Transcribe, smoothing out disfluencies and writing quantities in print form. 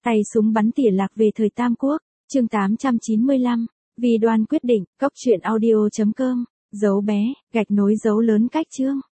Tay súng bắn tỉa lạc về thời Tam Quốc, chương 895. Vì Đoan quyết định, cốc truyện audio.com, dấu bé, gạch nối dấu lớn cách chương.